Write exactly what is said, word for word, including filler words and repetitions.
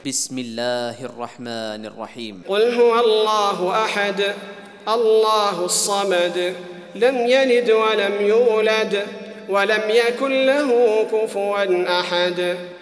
بسم الله الرحمن الرحيم. قل هو الله أحد الله الصمد لم يلد ولم يولد ولم يكن له كفوا أحد.